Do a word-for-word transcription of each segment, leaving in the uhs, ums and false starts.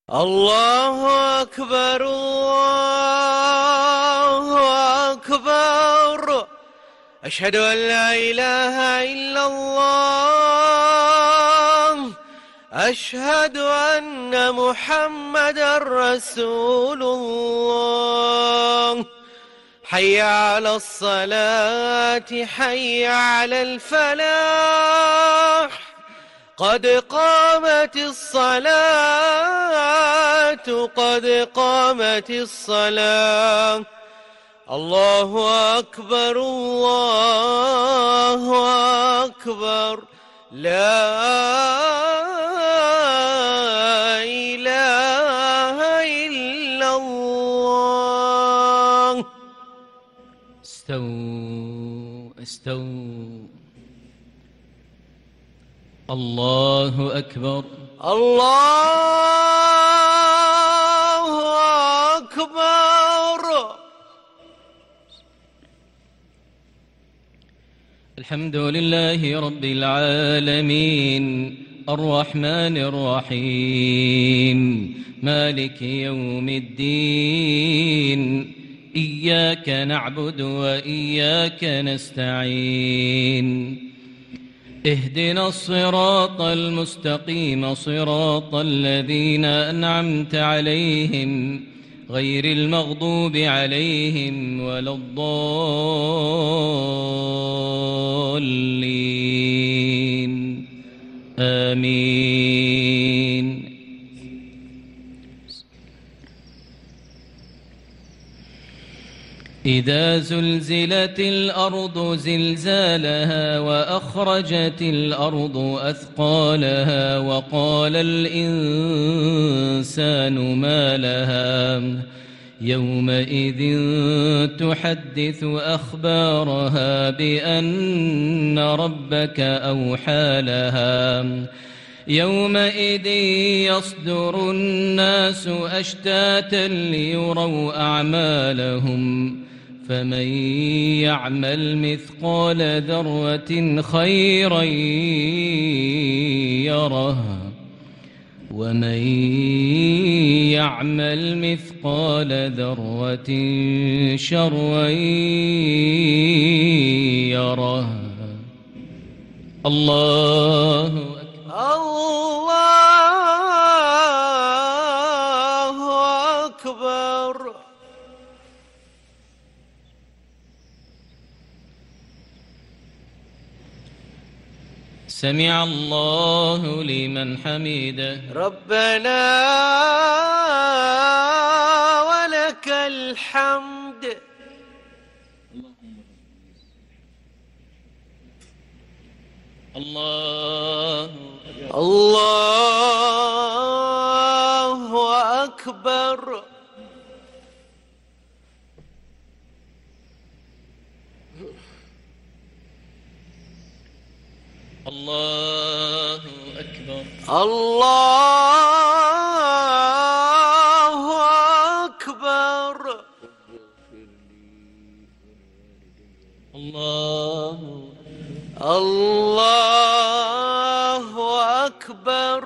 الله أكبر الله أكبر. أشهد أن لا إله إلا الله. أشهد أن محمدًا رسول الله. حي على الصلاة حي على الفلاح. قد قامت الصلاة قد قامت الصلاة. الله أكبر الله أكبر. لا إله إلا الله. استووا استووا. الله أكبر الله أكبر. الحمد لله رب العالمين الرحمن الرحيم مالك يوم الدين. إياك نعبد وإياك نستعين. اهدنا الصراط المستقيم صراط الذين أنعمت عليهم غير المغضوب عليهم ولا الضالين آمين. إذا زلزلت الأرض زلزالها وأخرجت الأرض أثقالها وقال الإنسان ما لها يومئذ تحدث أخبارها بأن ربك أوحى لها. يومئذ يصدر الناس أشتاتا ليروا أعمالهم فمن يعمل مثقال ذرة خيرا يره ومن يعمل مثقال ذرة شرا يره. الله الله أكبر. سمع الله لمن حمده. ربنا ولك الحمد. الله الله أكبر. الله أكبر. الله أكبر. الله الله أكبر.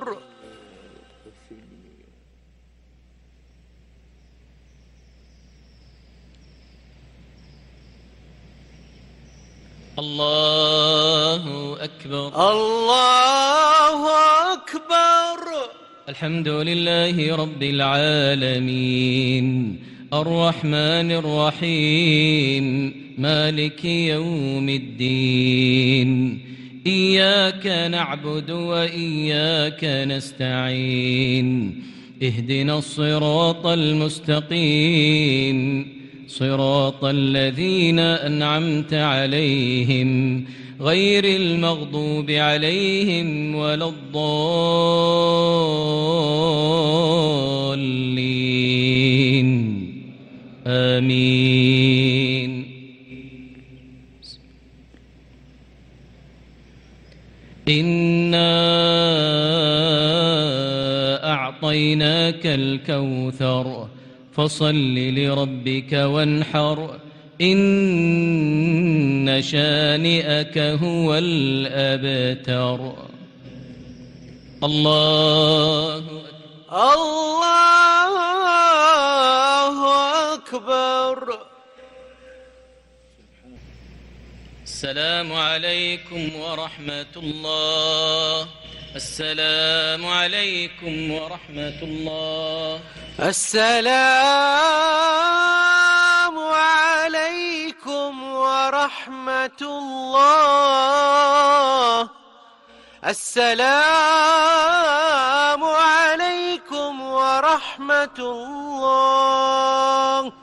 الله أكبر. الله أكبر. الحمد لله رب العالمين الرحمن الرحيم مالك يوم الدين. إياك نعبد وإياك نستعين. اهدنا الصراط المستقيم صراط الذين أنعمت عليهم غير المغضوب عليهم ولا الضالين آمين. إنا أعطيناك الكوثر فصل لربك وانحر إن شانئك هو الأبتر. الله الله السلام عليكم ورحمة الله. السلام عليكم ورحمة الله. السلام عليكم ورحمة الله. السلام عليكم ورحمة الله.